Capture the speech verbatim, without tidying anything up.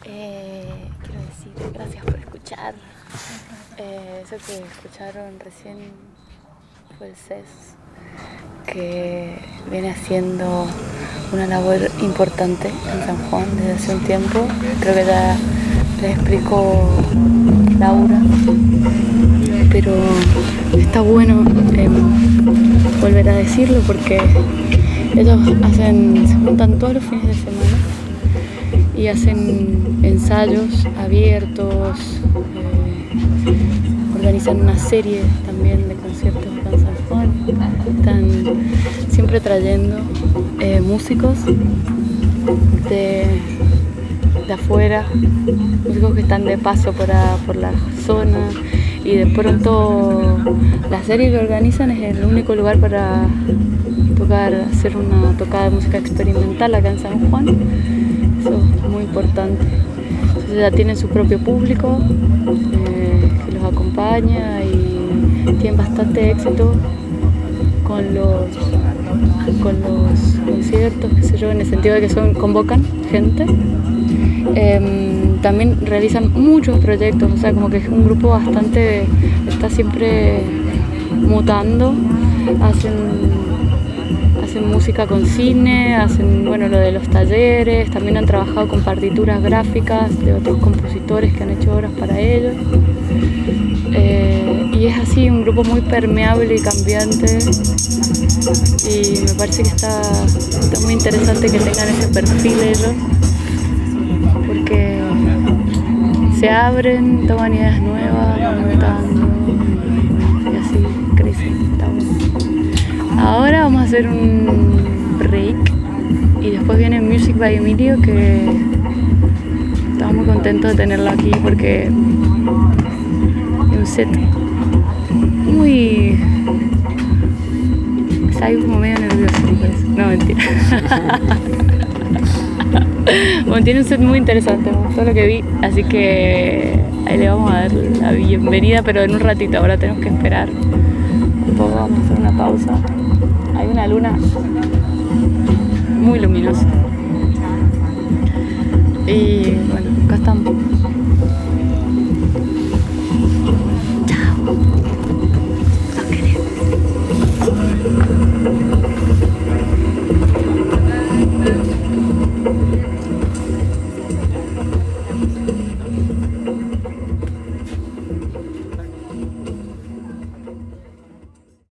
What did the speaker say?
Eh, quiero decir gracias por escuchar. Eh, eso que escucharon recién fue el C E S, que viene haciendo una labor importante en San Juan desde hace un tiempo. Creo que ya les explicó Laura, pero está bueno eh, volver a decirlo porque ellos hacen, se juntan todos los fines de semana y hacen ensayos abiertos, eh, organizan una serie también de conciertos acá en San Juan, están siempre trayendo eh, músicos de, de afuera, músicos que están de paso por, a, por la zona, y de pronto la serie que organizan es el único lugar para tocar, hacer una tocada de música experimental acá en San Juan. Eso es muy importante. Entonces ya tienen su propio público eh, que los acompaña y tienen bastante éxito con los, con los conciertos, qué sé yo, en el sentido de que son, convocan gente. Eh, también realizan muchos proyectos, o sea, como que es un grupo bastante, está siempre mutando, hacen hacen música con cine, hacen bueno lo de los talleres, también han trabajado con partituras gráficas de otros compositores que han hecho obras para ellos. Eh, y es así un grupo muy permeable y cambiante, y me parece que está, está muy interesante que tengan ese perfil ellos, porque se abren, toman ideas nuevas, van mutando y así crecen. Está bueno. Ahora vamos a hacer un break y después viene Music by Emilio, que estamos muy contentos de tenerlo aquí porque es un set muy... está ahí como medio nervioso, me parece. No, mentira. Bueno, tiene un set muy interesante, me gustó lo que vi, así que ahí le vamos a dar la bienvenida, pero en un ratito. Ahora tenemos que esperar un poco, vamos a hacer una pausa. Hay una luna muy luminosa.